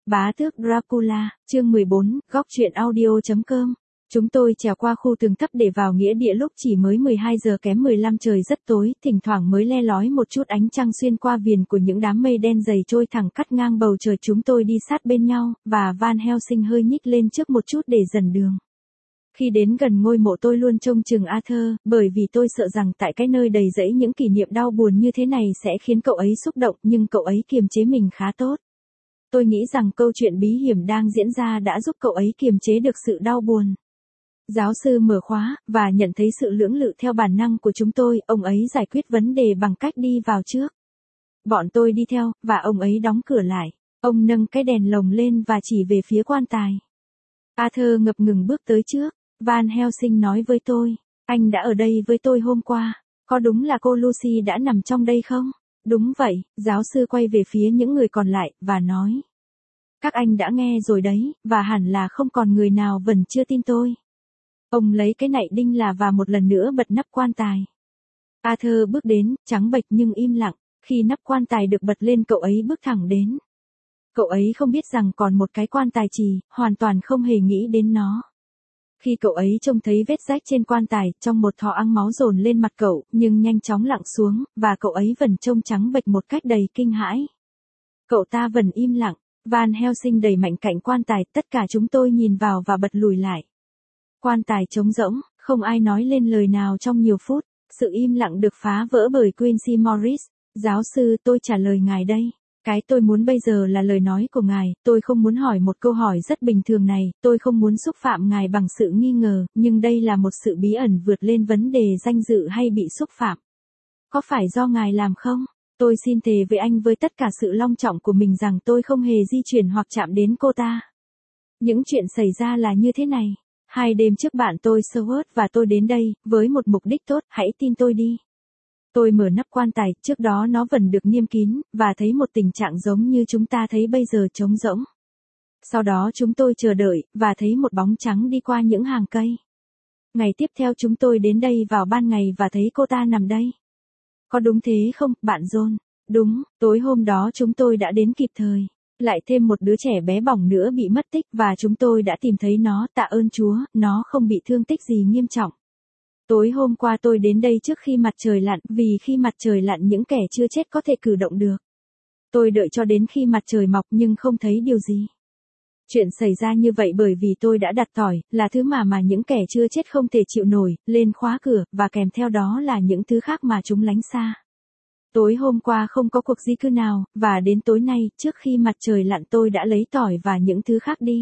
Bá tước Dracula, chương 14, góc truyện audio.com. Chúng tôi trèo qua khu tường thấp để vào nghĩa địa lúc chỉ mới 12 giờ kém 15, trời rất tối, thỉnh thoảng mới le lói một chút ánh trăng xuyên qua viền của những đám mây đen dày trôi thẳng cắt ngang bầu trời. Chúng tôi đi sát bên nhau, và Van Helsing hơi nhích lên trước một chút để dần đường. Khi đến gần ngôi mộ tôi luôn trông chừng Arthur, bởi vì tôi sợ rằng tại cái nơi đầy rẫy những kỷ niệm đau buồn như thế này sẽ khiến cậu ấy xúc động, nhưng cậu ấy kiềm chế mình khá tốt. Tôi nghĩ rằng câu chuyện bí hiểm đang diễn ra đã giúp cậu ấy kiềm chế được sự đau buồn. Giáo sư mở khóa, và nhận thấy sự lưỡng lự theo bản năng của chúng tôi, ông ấy giải quyết vấn đề bằng cách đi vào trước. Bọn tôi đi theo, và ông ấy đóng cửa lại. Ông nâng cái đèn lồng lên và chỉ về phía quan tài. Arthur ngập ngừng bước tới trước. Van Helsing nói với tôi, anh đã ở đây với tôi hôm qua. Có đúng là cô Lucy đã nằm trong đây không? Đúng vậy, giáo sư quay về phía những người còn lại, và nói. Các anh đã nghe rồi đấy, và hẳn là không còn người nào vẫn chưa tin tôi. Ông lấy cái nạy đinh là và một lần nữa bật nắp quan tài. Arthur bước đến, trắng bệch nhưng im lặng. Khi nắp quan tài được bật lên, cậu ấy bước thẳng đến. Cậu ấy không biết rằng còn một cái quan tài trì, hoàn toàn không hề nghĩ đến nó. Khi cậu ấy trông thấy vết rách trên quan tài, trong một thọ ăng máu dồn lên mặt cậu, nhưng nhanh chóng lặng xuống, và cậu ấy vẫn trông trắng bệch một cách đầy kinh hãi. Cậu ta vẫn im lặng. Van Helsing đẩy mạnh cạnh quan tài, tất cả chúng tôi nhìn vào và bật lùi lại. Quan tài trống rỗng, không ai nói lên lời nào trong nhiều phút. Sự im lặng được phá vỡ bởi Quincy Morris. Giáo sư, tôi trả lời ngài đây. Cái tôi muốn bây giờ là lời nói của ngài. Tôi không muốn hỏi một câu hỏi rất bình thường này, tôi không muốn xúc phạm ngài bằng sự nghi ngờ, nhưng đây là một sự bí ẩn vượt lên vấn đề danh dự hay bị xúc phạm. Có phải do ngài làm không? Tôi xin thề với anh với tất cả sự long trọng của mình rằng tôi không hề di chuyển hoặc chạm đến cô ta. Những chuyện xảy ra là như thế này. 2 đêm trước bạn tôi Seward và tôi đến đây, với một mục đích tốt, hãy tin tôi đi. Tôi mở nắp quan tài, trước đó nó vẫn được niêm kín, và thấy một tình trạng giống như chúng ta thấy bây giờ, trống rỗng. Sau đó chúng tôi chờ đợi, và thấy một bóng trắng đi qua những hàng cây. Ngày tiếp theo chúng tôi đến đây vào ban ngày và thấy cô ta nằm đây. Có đúng thế không, bạn John? Đúng, tối hôm đó chúng tôi đã đến kịp thời. Lại thêm một đứa trẻ bé bỏng nữa bị mất tích và chúng tôi đã tìm thấy nó, tạ ơn Chúa, nó không bị thương tích gì nghiêm trọng. Tối hôm qua tôi đến đây trước khi mặt trời lặn, vì khi mặt trời lặn những kẻ chưa chết có thể cử động được. Tôi đợi cho đến khi mặt trời mọc nhưng không thấy điều gì. Chuyện xảy ra như vậy bởi vì tôi đã đặt tỏi, là thứ mà những kẻ chưa chết không thể chịu nổi, lên khóa cửa, và kèm theo đó là những thứ khác mà chúng lánh xa. Tối hôm qua không có cuộc di cư nào, và đến tối nay, trước khi mặt trời lặn tôi đã lấy tỏi và những thứ khác đi.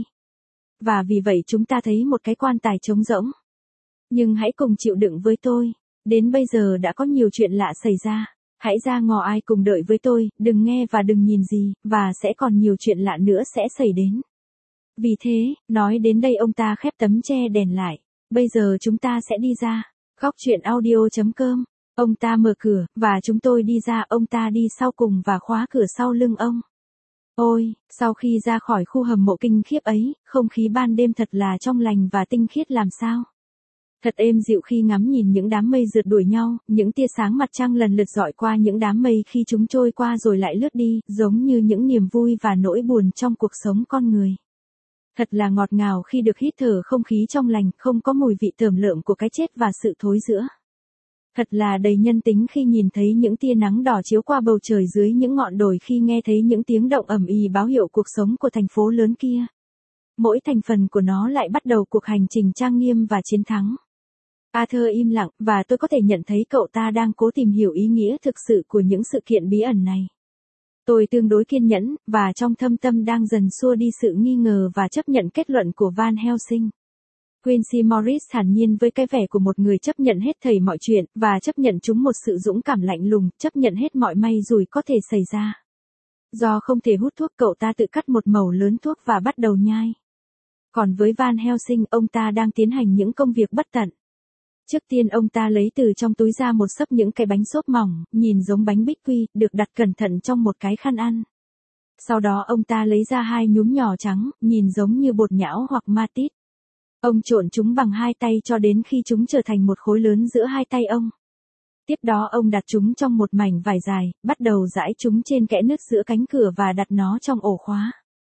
Và vì vậy chúng ta thấy một cái quan tài trống rỗng. Nhưng hãy cùng chịu đựng với tôi. Đến bây giờ đã có nhiều chuyện lạ xảy ra. Hãy ra ngò ai cùng đợi với tôi, đừng nghe và đừng nhìn gì, và sẽ còn nhiều chuyện lạ nữa sẽ xảy đến. Vì thế, nói đến đây ông ta khép tấm che đèn lại. Bây giờ chúng ta sẽ đi ra. Góc truyện audio.com. Ông ta mở cửa, và chúng tôi đi ra, ông ta đi sau cùng và khóa cửa sau lưng ông. Ôi, sau khi ra khỏi khu hầm mộ kinh khiếp ấy, không khí ban đêm thật là trong lành và tinh khiết làm sao. Thật êm dịu khi ngắm nhìn những đám mây rượt đuổi nhau, những tia sáng mặt trăng lần lượt dọi qua những đám mây khi chúng trôi qua rồi lại lướt đi, giống như những niềm vui và nỗi buồn trong cuộc sống con người. Thật là ngọt ngào khi được hít thở không khí trong lành, không có mùi vị tởm lợm của cái chết và sự thối rữa. Thật là đầy nhân tính khi nhìn thấy những tia nắng đỏ chiếu qua bầu trời dưới những ngọn đồi, khi nghe thấy những tiếng động ầm ĩ báo hiệu cuộc sống của thành phố lớn kia. Mỗi thành phần của nó lại bắt đầu cuộc hành trình trang nghiêm và chiến thắng. Arthur im lặng, và tôi có thể nhận thấy cậu ta đang cố tìm hiểu ý nghĩa thực sự của những sự kiện bí ẩn này. Tôi tương đối kiên nhẫn, và trong thâm tâm đang dần xua đi sự nghi ngờ và chấp nhận kết luận của Van Helsing. Quincy Morris thản nhiên với cái vẻ của một người chấp nhận hết thảy mọi chuyện, và chấp nhận chúng một sự dũng cảm lạnh lùng, chấp nhận hết mọi may rủi có thể xảy ra. Do không thể hút thuốc, cậu ta tự cắt một mẩu lớn thuốc và bắt đầu nhai. Còn với Van Helsing, ông ta đang tiến hành những công việc bất tận. Trước tiên ông ta lấy từ trong túi ra một xấp những cái bánh xốp mỏng, nhìn giống bánh bích quy, được đặt cẩn thận trong một cái khăn ăn. Sau đó ông ta lấy ra 2 nhúm nhỏ trắng, nhìn giống như bột nhão hoặc ma tít. Ông trộn chúng bằng 2 tay cho đến khi chúng trở thành một khối lớn giữa 2 tay ông. Tiếp đó ông đặt chúng trong một mảnh vải dài, bắt đầu rải chúng trên kẽ nứt giữa cánh cửa và đặt nó trong ổ khóa.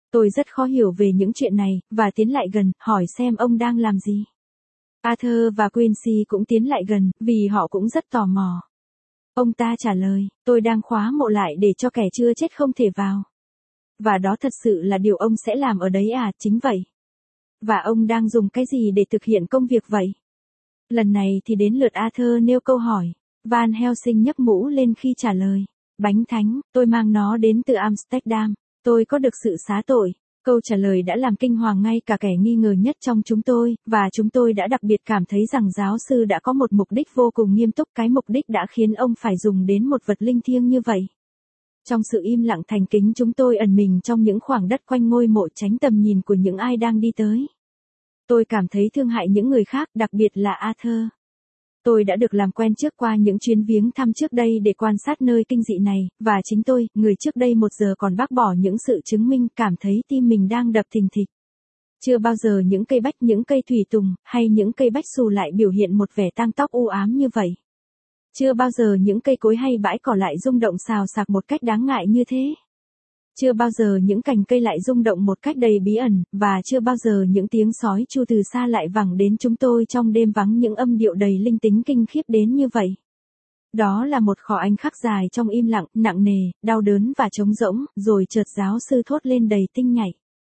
Tôi rất khó hiểu về những chuyện này, và tiến lại gần, hỏi xem ông đang làm gì. Arthur và Quincy cũng tiến lại gần, vì họ cũng rất tò mò. Ông ta trả lời, tôi đang khóa mộ lại để cho kẻ chưa chết không thể vào. Và đó thật sự là điều ông sẽ làm ở đấy à, chính vậy. Và ông đang dùng cái gì để thực hiện công việc vậy? Lần này thì đến lượt Arthur nêu câu hỏi. Van Helsing nhấc mũ lên khi trả lời. Bánh thánh, tôi mang nó đến từ Amsterdam. Tôi có được sự xá tội. Câu trả lời đã làm kinh hoàng ngay cả kẻ nghi ngờ nhất trong chúng tôi, và chúng tôi đã đặc biệt cảm thấy rằng giáo sư đã có một mục đích vô cùng nghiêm túc, cái mục đích đã khiến ông phải dùng đến một vật linh thiêng như vậy. Trong sự im lặng thành kính chúng tôi ẩn mình trong những khoảng đất quanh ngôi mộ tránh tầm nhìn của những ai đang đi tới. Tôi cảm thấy thương hại những người khác, đặc biệt là Arthur. Tôi đã được làm quen trước qua những chuyến viếng thăm trước đây để quan sát nơi kinh dị này, và chính tôi, người trước đây 1 giờ còn bác bỏ những sự chứng minh, cảm thấy tim mình đang đập thình thịch. Chưa bao giờ những cây bách, những cây thủy tùng, hay những cây bách xù lại biểu hiện một vẻ tang tóc u ám như vậy. Chưa bao giờ những cây cối hay bãi cỏ lại rung động xào xạc một cách đáng ngại như thế. Chưa bao giờ những cành cây lại rung động một cách đầy bí ẩn, và chưa bao giờ những tiếng sói tru từ xa lại vẳng đến chúng tôi trong đêm vắng, những âm điệu đầy linh tính kinh khiếp đến như vậy. Đó là một khoảng khoảnh khắc dài trong im lặng, nặng nề, đau đớn và trống rỗng, rồi chợt giáo sư thốt lên đầy tinh nhạy.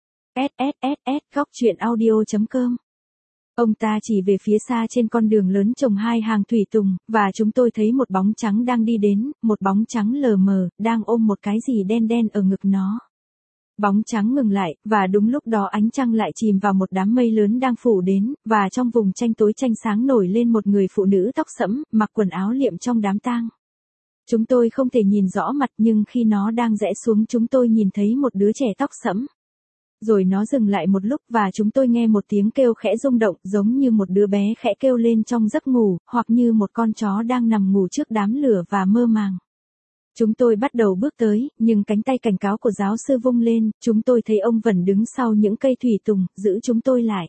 Góc truyện audio.com. Ông ta chỉ về phía xa trên con đường lớn trồng 2 hàng thủy tùng, và chúng tôi thấy một bóng trắng đang đi đến, một bóng trắng lờ mờ, đang ôm một cái gì đen đen ở ngực nó. Bóng trắng ngừng lại, và đúng lúc đó ánh trăng lại chìm vào một đám mây lớn đang phủ đến, và trong vùng tranh tối tranh sáng nổi lên một người phụ nữ tóc sẫm, mặc quần áo liệm trong đám tang. Chúng tôi không thể nhìn rõ mặt, nhưng khi nó đang rẽ xuống chúng tôi nhìn thấy một đứa trẻ tóc sẫm. Rồi nó dừng lại một lúc và chúng tôi nghe một tiếng kêu khẽ rung động, giống như một đứa bé khẽ kêu lên trong giấc ngủ, hoặc như một con chó đang nằm ngủ trước đám lửa và mơ màng. Chúng tôi bắt đầu bước tới, nhưng cánh tay cảnh cáo của giáo sư vung lên, chúng tôi thấy ông vẫn đứng sau những cây thủy tùng, giữ chúng tôi lại.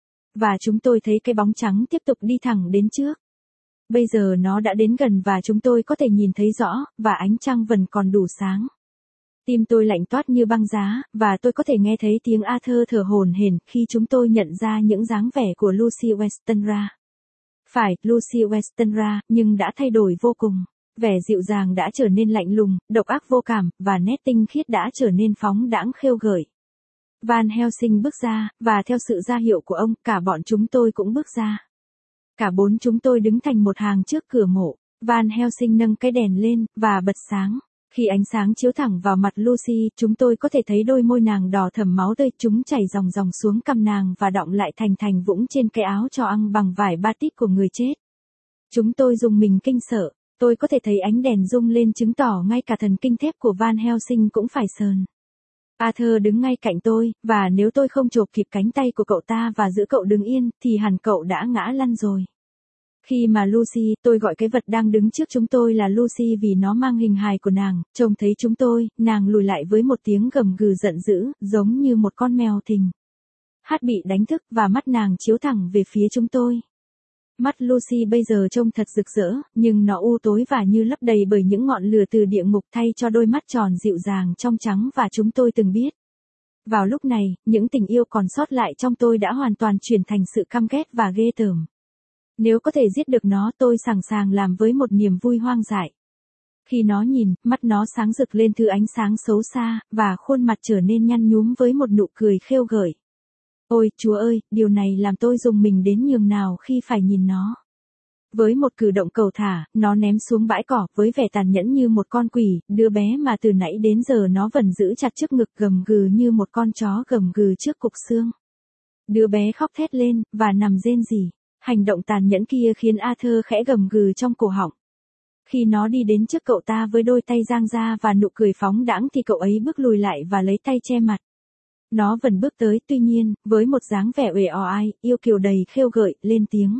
Và chúng tôi thấy cái bóng trắng tiếp tục đi thẳng đến trước. Bây giờ nó đã đến gần và chúng tôi có thể nhìn thấy rõ, và ánh trăng vẫn còn đủ sáng. Tim tôi lạnh toát như băng giá, và tôi có thể nghe thấy tiếng Arthur thở hổn hển khi chúng tôi nhận ra những dáng vẻ của Lucy Westenra. Phải, Lucy Westenra, nhưng đã thay đổi vô cùng. Vẻ dịu dàng đã trở nên lạnh lùng, độc ác vô cảm, và nét tinh khiết đã trở nên phóng đãng khêu gợi. Van Helsing bước ra, và theo sự ra hiệu của ông, cả bọn chúng tôi cũng bước ra. Cả 4 chúng tôi đứng thành một hàng trước cửa mộ. Van Helsing nâng cái đèn lên, và bật sáng. Khi ánh sáng chiếu thẳng vào mặt Lucy, chúng tôi có thể thấy đôi môi nàng đỏ thẫm máu tươi, chúng chảy ròng ròng xuống cằm nàng và đọng lại thành vũng trên cái áo choàng bằng vải batik của người chết. Chúng tôi rùng mình kinh sợ, tôi có thể thấy ánh đèn rung lên chứng tỏ ngay cả thần kinh thép của Van Helsing cũng phải sờn. Arthur đứng ngay cạnh tôi, và nếu tôi không chộp kịp cánh tay của cậu ta và giữ cậu đứng yên, thì hẳn cậu đã ngã lăn rồi. Khi mà Lucy, tôi gọi cái vật đang đứng trước chúng tôi là Lucy vì nó mang hình hài của nàng, trông thấy chúng tôi, nàng lùi lại với một tiếng gầm gừ giận dữ, giống như một con mèo thình. Hát bị đánh thức và mắt nàng chiếu thẳng về phía chúng tôi. Mắt Lucy bây giờ trông thật rực rỡ, nhưng nó u tối và như lấp đầy bởi những ngọn lửa từ địa ngục thay cho đôi mắt tròn dịu dàng trong trắng và chúng tôi từng biết. Vào lúc này, những tình yêu còn sót lại trong tôi đã hoàn toàn chuyển thành sự căm ghét và ghê tởm. Nếu có thể giết được nó tôi sẵn sàng làm với một niềm vui hoang dại. Khi nó nhìn, mắt nó sáng rực lên thứ ánh sáng xấu xa, và khuôn mặt trở nên nhăn nhúm với một nụ cười khêu gợi. Ôi, Chúa ơi, điều này làm tôi rùng mình đến nhường nào khi phải nhìn nó. Với một cử động cầu thả, nó ném xuống bãi cỏ với vẻ tàn nhẫn như một con quỷ, đứa bé mà từ nãy đến giờ nó vẫn giữ chặt trước ngực gầm gừ như một con chó gầm gừ trước cục xương. Đứa bé khóc thét lên, và nằm rên rỉ. Hành động tàn nhẫn kia khiến Arthur khẽ gầm gừ trong cổ họng. Khi nó đi đến trước cậu ta với đôi tay giang ra và nụ cười phóng đãng thì cậu ấy bước lùi lại và lấy tay che mặt. Nó vẫn bước tới, tuy nhiên, với một dáng vẻ uể oải, yêu kiều đầy khêu gợi, lên tiếng.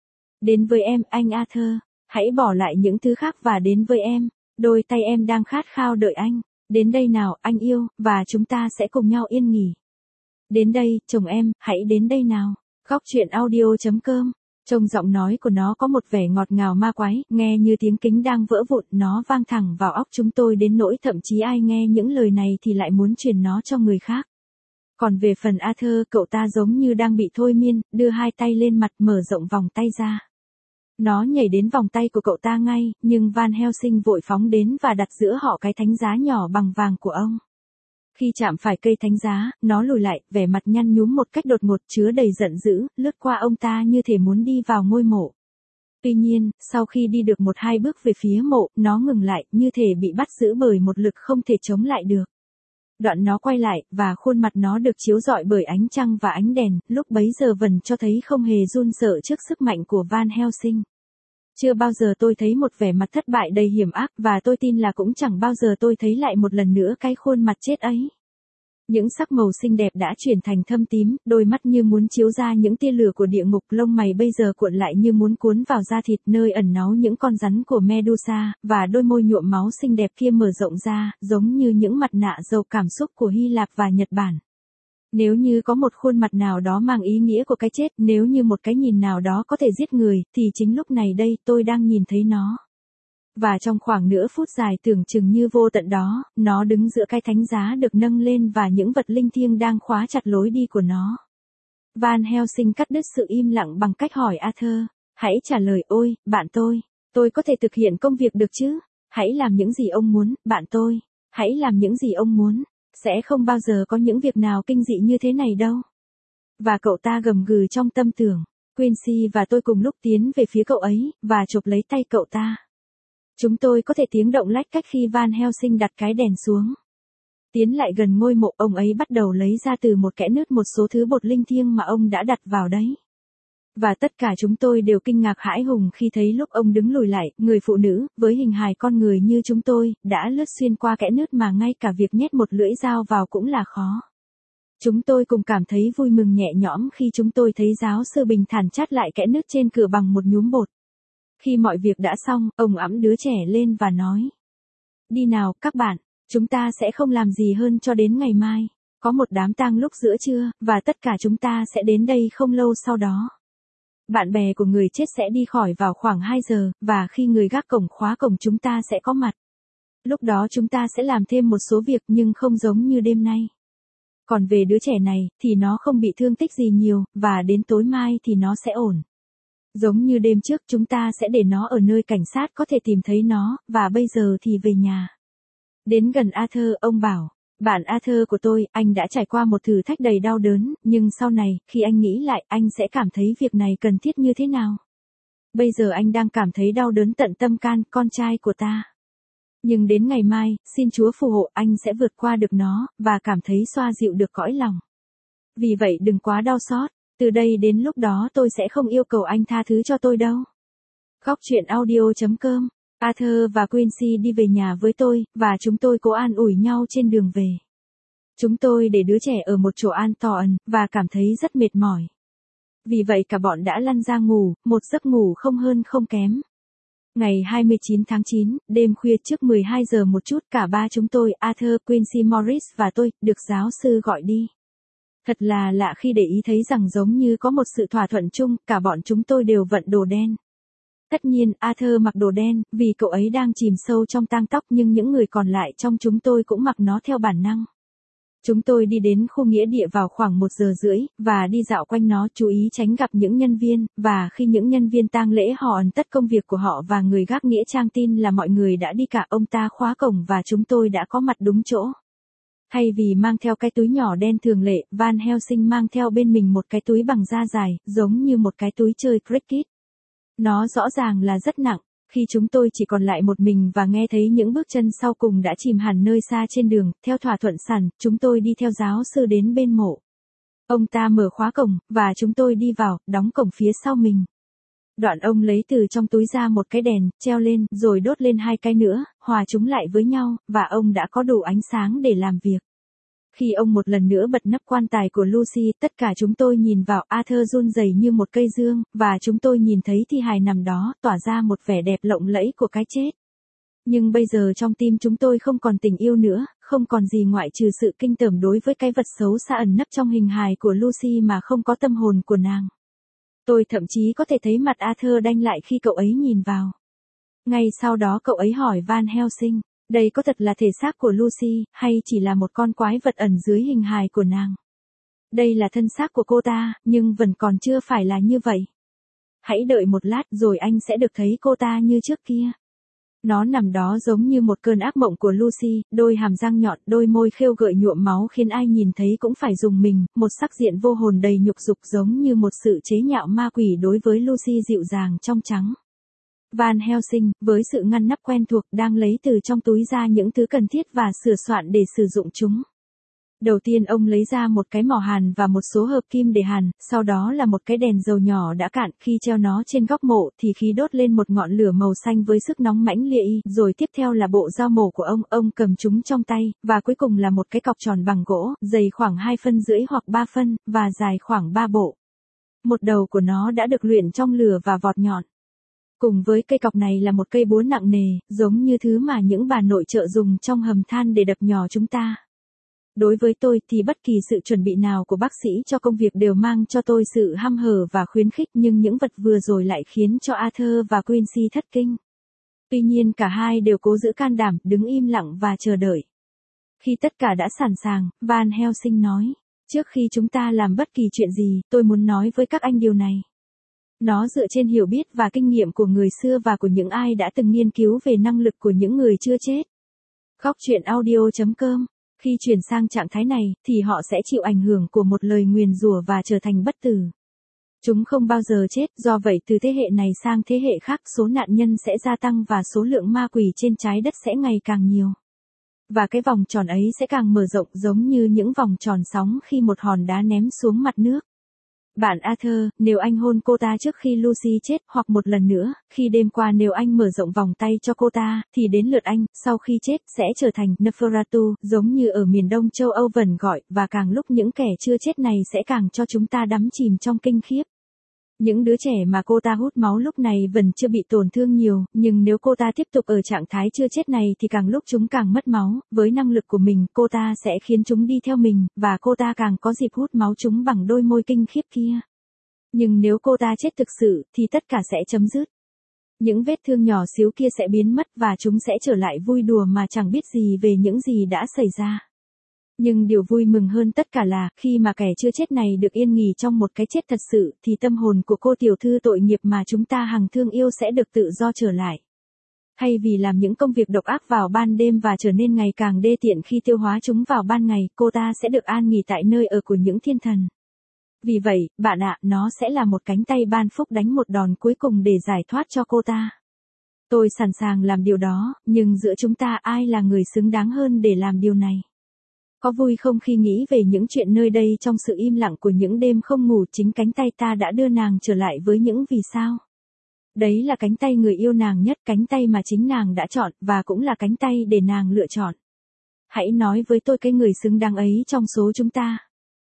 Đến với em, anh Arthur. Hãy bỏ lại những thứ khác và đến với em. Đôi tay em đang khát khao đợi anh. Đến đây nào, anh yêu, và chúng ta sẽ cùng nhau yên nghỉ. Đến đây, chồng em, hãy đến đây nào. Góc truyện audio.com. Trong giọng nói của nó có một vẻ ngọt ngào ma quái, nghe như tiếng kính đang vỡ vụn, nó vang thẳng vào óc chúng tôi đến nỗi thậm chí ai nghe những lời này thì lại muốn truyền nó cho người khác. Còn về phần Arthur, cậu ta giống như đang bị thôi miên, đưa hai tay lên mặt mở rộng vòng tay ra. Nó nhảy đến vòng tay của cậu ta ngay, nhưng Van Helsing vội phóng đến và đặt giữa họ cái thánh giá nhỏ bằng vàng của ông. Khi chạm phải cây thánh giá, nó lùi lại, vẻ mặt nhăn nhúm một cách đột ngột chứa đầy giận dữ, lướt qua ông ta như thể muốn đi vào ngôi mộ. Tuy nhiên, sau khi đi được 1-2 bước về phía mộ, nó ngừng lại, như thể bị bắt giữ bởi một lực không thể chống lại được. Đoạn nó quay lại, và khuôn mặt nó được chiếu rọi bởi ánh trăng và ánh đèn, lúc bấy giờ Vân cho thấy không hề run sợ trước sức mạnh của Van Helsing. Chưa bao giờ tôi thấy một vẻ mặt thất bại đầy hiểm ác, và tôi tin là cũng chẳng bao giờ tôi thấy lại một lần nữa cái khuôn mặt chết ấy. Những sắc màu xinh đẹp đã chuyển thành thâm tím, đôi mắt như muốn chiếu ra những tia lửa của địa ngục, lông mày bây giờ cuộn lại như muốn cuốn vào da thịt nơi ẩn náu những con rắn của Medusa, và đôi môi nhuộm máu xinh đẹp kia mở rộng ra, giống như những mặt nạ giàu cảm xúc của Hy Lạp và Nhật Bản. Nếu như có một khuôn mặt nào đó mang ý nghĩa của cái chết, nếu như một cái nhìn nào đó có thể giết người, thì chính lúc này đây tôi đang nhìn thấy nó. Và trong khoảng nửa phút dài tưởng chừng như vô tận đó, nó đứng giữa cái thánh giá được nâng lên và những vật linh thiêng đang khóa chặt lối đi của nó. Van Helsing cắt đứt sự im lặng bằng cách hỏi Arthur, hãy trả lời. Ôi, bạn tôi có thể thực hiện công việc được chứ? Hãy làm những gì ông muốn, bạn tôi. Hãy làm những gì ông muốn. Sẽ không bao giờ có những việc nào kinh dị như thế này đâu. Và cậu ta gầm gừ trong tâm tưởng. Quincy và tôi cùng lúc tiến về phía cậu ấy, và chộp lấy tay cậu ta. Chúng tôi có thể tiếng động lách cách khi Van Helsing đặt cái đèn xuống. Tiến lại gần ngôi mộ, ông ấy bắt đầu lấy ra từ một kẽ nứt một số thứ bột linh thiêng mà ông đã đặt vào đấy. Và tất cả chúng tôi đều kinh ngạc hãi hùng khi thấy lúc ông đứng lùi lại, người phụ nữ, với hình hài con người như chúng tôi, đã lướt xuyên qua kẽ nứt mà ngay cả việc nhét một lưỡi dao vào cũng là khó. Chúng tôi cùng cảm thấy vui mừng nhẹ nhõm khi chúng tôi thấy giáo sư bình thản chát lại kẽ nứt trên cửa bằng một nhúm bột. Khi mọi việc đã xong, ông ẵm đứa trẻ lên và nói. Đi nào, các bạn, chúng ta sẽ không làm gì hơn cho đến ngày mai. Có một đám tang lúc giữa trưa, và tất cả chúng ta sẽ đến đây không lâu sau đó. Bạn bè của người chết sẽ đi khỏi vào khoảng 2 giờ, và khi người gác cổng khóa cổng chúng ta sẽ có mặt. Lúc đó chúng ta sẽ làm thêm một số việc nhưng không giống như đêm nay. Còn về đứa trẻ này, thì nó không bị thương tích gì nhiều, và đến tối mai thì nó sẽ ổn. Giống như đêm trước chúng ta sẽ để nó ở nơi cảnh sát có thể tìm thấy nó, và bây giờ thì về nhà. Đến gần Arthur, ông bảo, bạn Arthur của tôi, anh đã trải qua một thử thách đầy đau đớn, nhưng sau này, khi anh nghĩ lại, anh sẽ cảm thấy việc này cần thiết như thế nào. Bây giờ anh đang cảm thấy đau đớn tận tâm can, con trai của ta. Nhưng đến ngày mai, xin Chúa phù hộ anh sẽ vượt qua được nó, và cảm thấy xoa dịu được cõi lòng. Vì vậy đừng quá đau xót. Từ đây đến lúc đó tôi sẽ không yêu cầu anh tha thứ cho tôi đâu. Góc truyện audio.com. Arthur và Quincy đi về nhà với tôi, và chúng tôi cố an ủi nhau trên đường về. Chúng tôi để đứa trẻ ở một chỗ an toàn, và cảm thấy rất mệt mỏi. Vì vậy cả bọn đã lăn ra ngủ, một giấc ngủ không hơn không kém. Ngày 29 tháng 9, đêm khuya trước 12 giờ một chút, cả ba chúng tôi, Arthur, Quincy Morris và tôi, được giáo sư gọi đi. Thật là lạ khi để ý thấy rằng giống như có một sự thỏa thuận chung, cả bọn chúng tôi đều vận đồ đen. Tất nhiên, Arthur mặc đồ đen, vì cậu ấy đang chìm sâu trong tang tóc, nhưng những người còn lại trong chúng tôi cũng mặc nó theo bản năng. Chúng tôi đi đến khu nghĩa địa vào khoảng 1 giờ rưỡi, và đi dạo quanh nó, chú ý tránh gặp những nhân viên, và khi những nhân viên tang lễ họ hoàn tất công việc của họ và người gác nghĩa trang tin là mọi người đã đi cả, ông ta khóa cổng và chúng tôi đã có mặt đúng chỗ. Thay vì mang theo cái túi nhỏ đen thường lệ, Van Helsing mang theo bên mình một cái túi bằng da dài, giống như một cái túi chơi cricket. Nó rõ ràng là rất nặng. Khi chúng tôi chỉ còn lại một mình và nghe thấy những bước chân sau cùng đã chìm hẳn nơi xa trên đường, theo thỏa thuận sẵn, chúng tôi đi theo giáo sư đến bên mộ. Ông ta mở khóa cổng, và chúng tôi đi vào, đóng cổng phía sau mình. Đoạn ông lấy từ trong túi ra một cái đèn, treo lên, rồi đốt lên 2 cái nữa, hòa chúng lại với nhau, và ông đã có đủ ánh sáng để làm việc. Khi ông một lần nữa bật nắp quan tài của Lucy, tất cả chúng tôi nhìn vào, Arthur run rẩy như một cây dương, và chúng tôi nhìn thấy thi hài nằm đó, tỏa ra một vẻ đẹp lộng lẫy của cái chết. Nhưng bây giờ trong tim chúng tôi không còn tình yêu nữa, không còn gì ngoại trừ sự kinh tởm đối với cái vật xấu xa ẩn nấp trong hình hài của Lucy mà không có tâm hồn của nàng. Tôi thậm chí có thể thấy mặt Arthur đanh lại khi cậu ấy nhìn vào. Ngay sau đó cậu ấy hỏi Van Helsing, đây có thật là thể xác của Lucy, hay chỉ là một con quái vật ẩn dưới hình hài của nàng? Đây là thân xác của cô ta, nhưng vẫn còn chưa phải là như vậy. Hãy đợi một lát rồi anh sẽ được thấy cô ta như trước kia. Nó nằm đó giống như một cơn ác mộng của Lucy, đôi hàm răng nhọn, đôi môi khêu gợi nhuộm máu khiến ai nhìn thấy cũng phải rùng mình, một sắc diện vô hồn đầy nhục dục giống như một sự chế nhạo ma quỷ đối với Lucy dịu dàng trong trắng. Van Helsing, với sự ngăn nắp quen thuộc, đang lấy từ trong túi ra những thứ cần thiết và sửa soạn để sử dụng chúng. Đầu tiên ông lấy ra một cái mỏ hàn và một số hợp kim để hàn, sau đó là một cái đèn dầu nhỏ đã cạn, khi treo nó trên góc mộ thì khí đốt lên một ngọn lửa màu xanh với sức nóng mãnh liệt, rồi tiếp theo là bộ dao mổ của ông cầm chúng trong tay, và cuối cùng là một cái cọc tròn bằng gỗ, dày khoảng 2,5 phân hoặc 3 phân, và dài khoảng 3 bộ. Một đầu của nó đã được luyện trong lửa và vọt nhọn. Cùng với cây cọc này là một cây búa nặng nề, giống như thứ mà những bà nội trợ dùng trong hầm than để đập nhỏ chúng ta. Đối với tôi thì bất kỳ sự chuẩn bị nào của bác sĩ cho công việc đều mang cho tôi sự hăm hở và khuyến khích, nhưng những vật vừa rồi lại khiến cho Arthur và Quincy thất kinh. Tuy nhiên cả hai đều cố giữ can đảm, đứng im lặng và chờ đợi. Khi tất cả đã sẵn sàng, Van Helsing nói, trước khi chúng ta làm bất kỳ chuyện gì, tôi muốn nói với các anh điều này. Nó dựa trên hiểu biết và kinh nghiệm của người xưa và của những ai đã từng nghiên cứu về năng lực của những người chưa chết. Góc truyện audio.com. Khi chuyển sang trạng thái này, thì họ sẽ chịu ảnh hưởng của một lời nguyền rủa và trở thành bất tử. Chúng không bao giờ chết, do vậy từ thế hệ này sang thế hệ khác số nạn nhân sẽ gia tăng và số lượng ma quỷ trên trái đất sẽ ngày càng nhiều. Và cái vòng tròn ấy sẽ càng mở rộng giống như những vòng tròn sóng khi một hòn đá ném xuống mặt nước. Bạn Arthur, nếu anh hôn cô ta trước khi Lucy chết, hoặc một lần nữa, khi đêm qua nếu anh mở rộng vòng tay cho cô ta, thì đến lượt anh, sau khi chết, sẽ trở thành Neferatu, giống như ở miền đông châu Âu vẫn gọi, và càng lúc những kẻ chưa chết này sẽ càng cho chúng ta đắm chìm trong kinh khiếp. Những đứa trẻ mà cô ta hút máu lúc này vẫn chưa bị tổn thương nhiều, nhưng nếu cô ta tiếp tục ở trạng thái chưa chết này thì càng lúc chúng càng mất máu, với năng lực của mình, cô ta sẽ khiến chúng đi theo mình, và cô ta càng có dịp hút máu chúng bằng đôi môi kinh khiếp kia. Nhưng nếu cô ta chết thực sự, thì tất cả sẽ chấm dứt. Những vết thương nhỏ xíu kia sẽ biến mất và chúng sẽ trở lại vui đùa mà chẳng biết gì về những gì đã xảy ra. Nhưng điều vui mừng hơn tất cả là, khi mà kẻ chưa chết này được yên nghỉ trong một cái chết thật sự, thì tâm hồn của cô tiểu thư tội nghiệp mà chúng ta hằng thương yêu sẽ được tự do trở lại. Thay vì làm những công việc độc ác vào ban đêm và trở nên ngày càng đê tiện khi tiêu hóa chúng vào ban ngày, cô ta sẽ được an nghỉ tại nơi ở của những thiên thần. Vì vậy, bạn ạ, nó sẽ là một cánh tay ban phúc đánh một đòn cuối cùng để giải thoát cho cô ta. Tôi sẵn sàng làm điều đó, nhưng giữa chúng ta ai là người xứng đáng hơn để làm điều này? Có vui không khi nghĩ về những chuyện nơi đây trong sự im lặng của những đêm không ngủ, chính cánh tay ta đã đưa nàng trở lại với những vì sao? Đấy là cánh tay người yêu nàng nhất, cánh tay mà chính nàng đã chọn, và cũng là cánh tay để nàng lựa chọn. Hãy nói với tôi cái người xứng đáng ấy trong số chúng ta.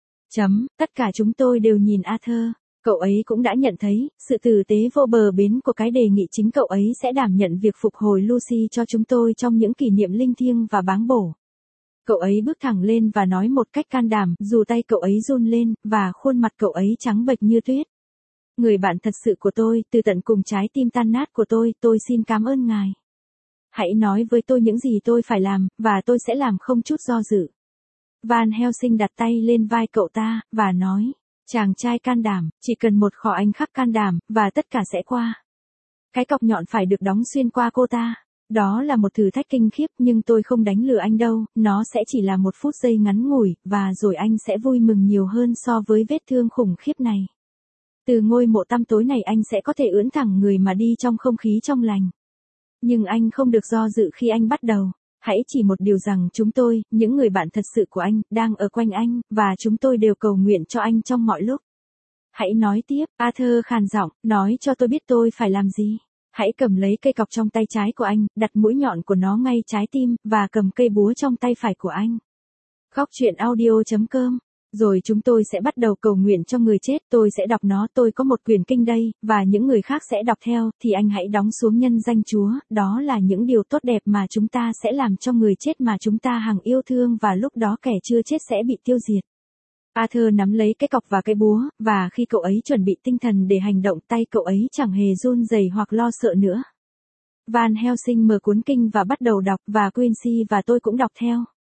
Tất cả chúng tôi đều nhìn Arthur. Cậu ấy cũng đã nhận thấy, sự tử tế vô bờ bến của cái đề nghị chính cậu ấy sẽ đảm nhận việc phục hồi Lucy cho chúng tôi trong những kỷ niệm linh thiêng và báng bổ. Cậu ấy bước thẳng lên và nói một cách can đảm, dù tay cậu ấy run lên, và khuôn mặt cậu ấy trắng bệch như tuyết. Người bạn thật sự của tôi, từ tận cùng trái tim tan nát của tôi xin cảm ơn ngài. Hãy nói với tôi những gì tôi phải làm, và tôi sẽ làm không chút do dự. Van Helsing đặt tay lên vai cậu ta, và nói, chàng trai can đảm, chỉ cần một khỏ anh khắc can đảm, và tất cả sẽ qua. Cái cọc nhọn phải được đóng xuyên qua cô ta. Đó là một thử thách kinh khiếp, nhưng tôi không đánh lừa anh đâu, nó sẽ chỉ là một phút giây ngắn ngủi, và rồi anh sẽ vui mừng nhiều hơn so với vết thương khủng khiếp này. Từ ngôi mộ tăm tối này anh sẽ có thể ưỡn thẳng người mà đi trong không khí trong lành. Nhưng anh không được do dự khi anh bắt đầu. Hãy chỉ một điều rằng chúng tôi, những người bạn thật sự của anh, đang ở quanh anh, và chúng tôi đều cầu nguyện cho anh trong mọi lúc. Hãy nói tiếp, Arthur khàn giọng, nói cho tôi biết tôi phải làm gì. Hãy cầm lấy cây cọc trong tay trái của anh, đặt mũi nhọn của nó ngay trái tim, và cầm cây búa trong tay phải của anh. Góc truyện audio.com. Rồi chúng tôi sẽ bắt đầu cầu nguyện cho người chết, tôi sẽ đọc nó, tôi có một quyển kinh đây, và những người khác sẽ đọc theo, thì anh hãy đóng xuống nhân danh Chúa, đó là những điều tốt đẹp mà chúng ta sẽ làm cho người chết mà chúng ta hằng yêu thương, và lúc đó kẻ chưa chết sẽ bị tiêu diệt. Arthur nắm lấy cái cọc và cái búa, và khi cậu ấy chuẩn bị tinh thần để hành động, tay cậu ấy chẳng hề run rẩy hoặc lo sợ nữa. Van Helsing mở cuốn kinh và bắt đầu đọc, và Quincy và tôi cũng đọc theo.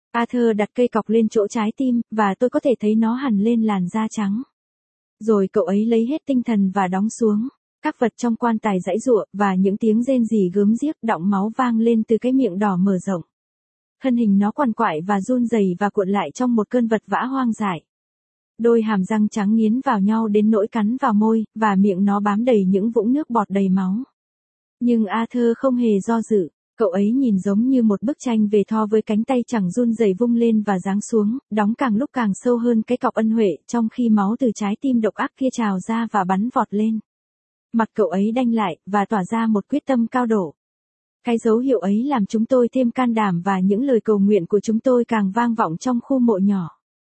Arthur đặt cây cọc lên chỗ trái tim, và tôi có thể thấy nó hằn lên làn da trắng. Rồi cậu ấy lấy hết tinh thần và đóng xuống. Các vật trong quan tài giãy giụa, và những tiếng rên rỉ gớm ghiếc đọng máu vang lên từ cái miệng đỏ mở rộng. Thân hình nó quằn quại và run rẩy và cuộn lại trong một cơn vật vã hoang dại. Đôi hàm răng trắng nghiến vào nhau đến nỗi cắn vào môi, và miệng nó bám đầy những vũng nước bọt đầy máu. Nhưng Arthur không hề do dự, cậu ấy nhìn giống như một bức tranh về Thor với cánh tay chẳng run rẩy vung lên và giáng xuống, đóng càng lúc càng sâu hơn cái cọc ân huệ, trong khi máu từ trái tim độc ác kia trào ra và bắn vọt lên. Mặt cậu ấy đanh lại, và tỏa ra một quyết tâm cao độ. Cái dấu hiệu ấy làm chúng tôi thêm can đảm, và những lời cầu nguyện của chúng tôi càng vang vọng trong khu mộ nhỏ.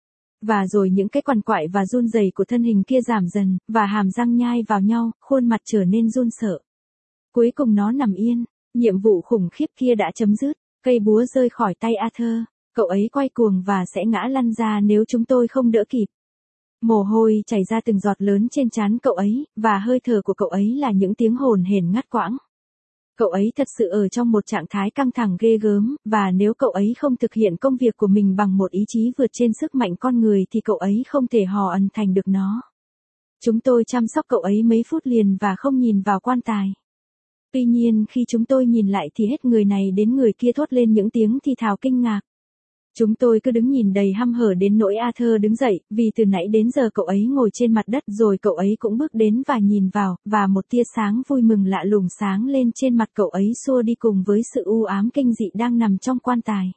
Và rồi những cái quằn quại và run rẩy của thân hình kia giảm dần, và hàm răng nhai vào nhau, khuôn mặt trở nên run sợ. Cuối cùng nó nằm yên, nhiệm vụ khủng khiếp kia đã chấm dứt, cây búa rơi khỏi tay Arthur, cậu ấy quay cuồng và sẽ ngã lăn ra nếu chúng tôi không đỡ kịp. Mồ hôi chảy ra từng giọt lớn trên trán cậu ấy, và hơi thở của cậu ấy là những tiếng hồn hển ngắt quãng. Cậu ấy thật sự ở trong một trạng thái căng thẳng ghê gớm, và nếu cậu ấy không thực hiện công việc của mình bằng một ý chí vượt trên sức mạnh con người thì cậu ấy không thể hò ẩn thành được nó. Chúng tôi chăm sóc cậu ấy mấy phút liền và không nhìn vào quan tài. Tuy nhiên khi chúng tôi nhìn lại thì hết người này đến người kia thốt lên những tiếng thì thào kinh ngạc. Chúng tôi cứ đứng nhìn đầy hăm hở đến nỗi Arthur đứng dậy, vì từ nãy đến giờ cậu ấy ngồi trên mặt đất, rồi cậu ấy cũng bước đến và nhìn vào, và một tia sáng vui mừng lạ lùng sáng lên trên mặt cậu ấy xua đi cùng với sự u ám kinh dị đang nằm trong quan tài.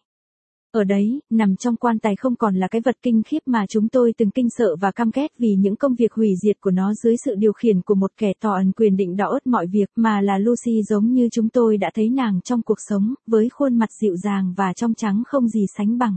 Ở đấy, nằm trong quan tài không còn là cái vật kinh khiếp mà chúng tôi từng kinh sợ và căm ghét vì những công việc hủy diệt của nó dưới sự điều khiển của một kẻ tỏ ẩn quyền định đọ ớt mọi việc, mà là Lucy giống như chúng tôi đã thấy nàng trong cuộc sống, với khuôn mặt dịu dàng và trong trắng không gì sánh bằng.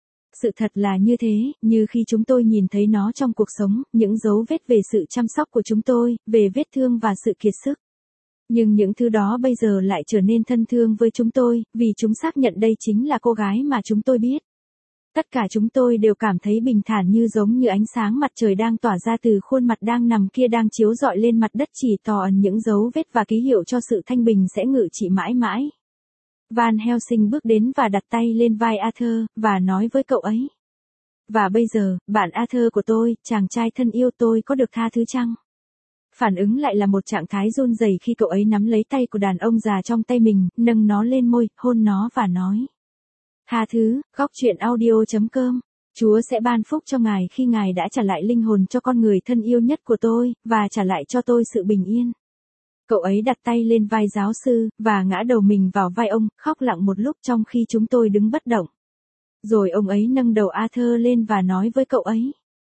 Sự thật là như thế, như khi chúng tôi nhìn thấy nó trong cuộc sống, những dấu vết về sự chăm sóc của chúng tôi, về vết thương và sự kiệt sức. Nhưng những thứ đó bây giờ lại trở nên thân thương với chúng tôi, vì chúng xác nhận đây chính là cô gái mà chúng tôi biết. Tất cả chúng tôi đều cảm thấy bình thản như giống như ánh sáng mặt trời đang tỏa ra từ khuôn mặt đang nằm kia đang chiếu rọi lên mặt đất, chỉ tỏ ẩn những dấu vết và ký hiệu cho sự thanh bình sẽ ngự trị mãi mãi. Van Helsing bước đến và đặt tay lên vai Arthur, và nói với cậu ấy. Và bây giờ, bạn Arthur của tôi, chàng trai thân yêu, tôi có được tha thứ chăng? Phản ứng lại là một trạng thái run rẩy khi cậu ấy nắm lấy tay của đàn ông già trong tay mình, nâng nó lên môi, hôn nó và nói. Tha thứ, góc truyện audio.com. Chúa sẽ ban phúc cho ngài khi ngài đã trả lại linh hồn cho con người thân yêu nhất của tôi, và trả lại cho tôi sự bình yên. Cậu ấy đặt tay lên vai giáo sư, và ngã đầu mình vào vai ông, khóc lặng một lúc trong khi chúng tôi đứng bất động. Rồi ông ấy nâng đầu Arthur lên và nói với cậu ấy.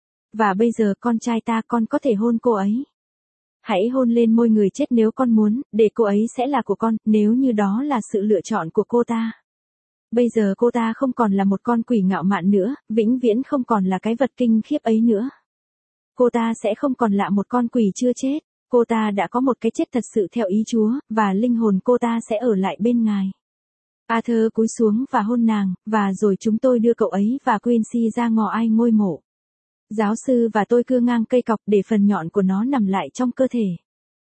Và bây giờ con trai ta, con có thể hôn cô ấy. Hãy hôn lên môi người chết nếu con muốn, để cô ấy sẽ là của con, nếu như đó là sự lựa chọn của cô ta. Bây giờ cô ta không còn là một con quỷ ngạo mạn nữa, vĩnh viễn không còn là cái vật kinh khiếp ấy nữa. Cô ta sẽ không còn là một con quỷ chưa chết, cô ta đã có một cái chết thật sự theo ý Chúa, và linh hồn cô ta sẽ ở lại bên ngài. Arthur cúi xuống và hôn nàng, và rồi chúng tôi đưa cậu ấy và Quincy ra ngõ ai ngôi mộ. Giáo sư và tôi cưa ngang cây cọc để phần nhọn của nó nằm lại trong cơ thể.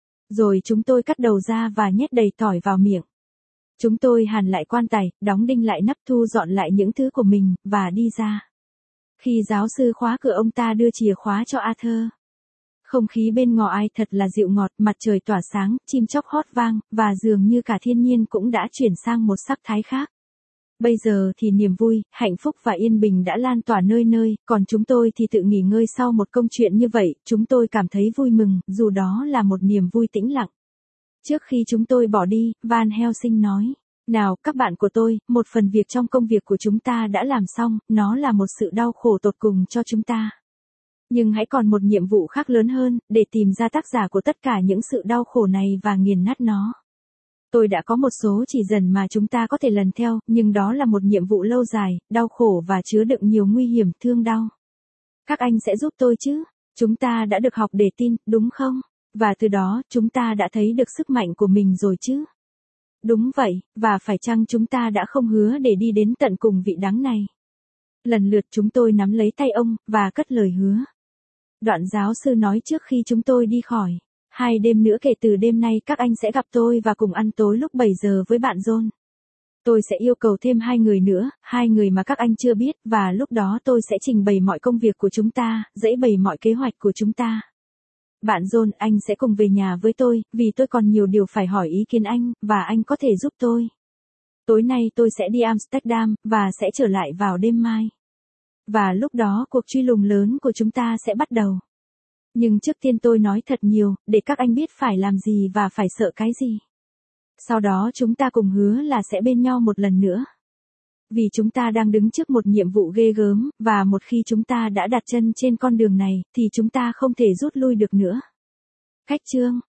Rồi chúng tôi cắt đầu ra và nhét đầy tỏi vào miệng. Chúng tôi hàn lại quan tài, đóng đinh lại nắp, thu dọn lại những thứ của mình, và đi ra. Khi giáo sư khóa cửa, ông ta đưa chìa khóa cho Arthur. Không khí bên ngõ ai thật là dịu ngọt, mặt trời tỏa sáng, chim chóc hót vang, và dường như cả thiên nhiên cũng đã chuyển sang một sắc thái khác. Bây giờ thì niềm vui, hạnh phúc và yên bình đã lan tỏa nơi nơi, còn chúng tôi thì tự nghỉ ngơi sau một công chuyện như vậy, chúng tôi cảm thấy vui mừng, dù đó là một niềm vui tĩnh lặng. Trước khi chúng tôi bỏ đi, Van Helsing nói, nào, các bạn của tôi, một phần việc trong công việc của chúng ta đã làm xong, nó là một sự đau khổ tột cùng cho chúng ta. Nhưng hãy còn một nhiệm vụ khác lớn hơn, để tìm ra tác giả của tất cả những sự đau khổ này và nghiền nát nó. Tôi đã có một số chỉ dẫn mà chúng ta có thể lần theo, nhưng đó là một nhiệm vụ lâu dài, đau khổ và chứa đựng nhiều nguy hiểm, thương đau. Các anh sẽ giúp tôi chứ? Chúng ta đã được học để tin, đúng không? Và từ đó, chúng ta đã thấy được sức mạnh của mình rồi chứ? Đúng vậy, và phải chăng chúng ta đã không hứa để đi đến tận cùng vị đắng này? Lần lượt chúng tôi nắm lấy tay ông, và cất lời hứa. Đoạn giáo sư nói trước khi chúng tôi đi khỏi. 2 đêm nữa kể từ đêm nay các anh sẽ gặp tôi và cùng ăn tối lúc 7 giờ với bạn John. Tôi sẽ yêu cầu thêm 2 người nữa, 2 người mà các anh chưa biết, và lúc đó tôi sẽ trình bày mọi công việc của chúng ta, giãi bày mọi kế hoạch của chúng ta. Bạn John, anh sẽ cùng về nhà với tôi, vì tôi còn nhiều điều phải hỏi ý kiến anh, và anh có thể giúp tôi. Tối nay tôi sẽ đi Amsterdam, và sẽ trở lại vào đêm mai. Và lúc đó cuộc truy lùng lớn của chúng ta sẽ bắt đầu. Nhưng trước tiên tôi nói thật nhiều, để các anh biết phải làm gì và phải sợ cái gì. Sau đó chúng ta cùng hứa là sẽ bên nhau một lần nữa. Vì chúng ta đang đứng trước một nhiệm vụ ghê gớm, và một khi chúng ta đã đặt chân trên con đường này, thì chúng ta không thể rút lui được nữa. Khách chương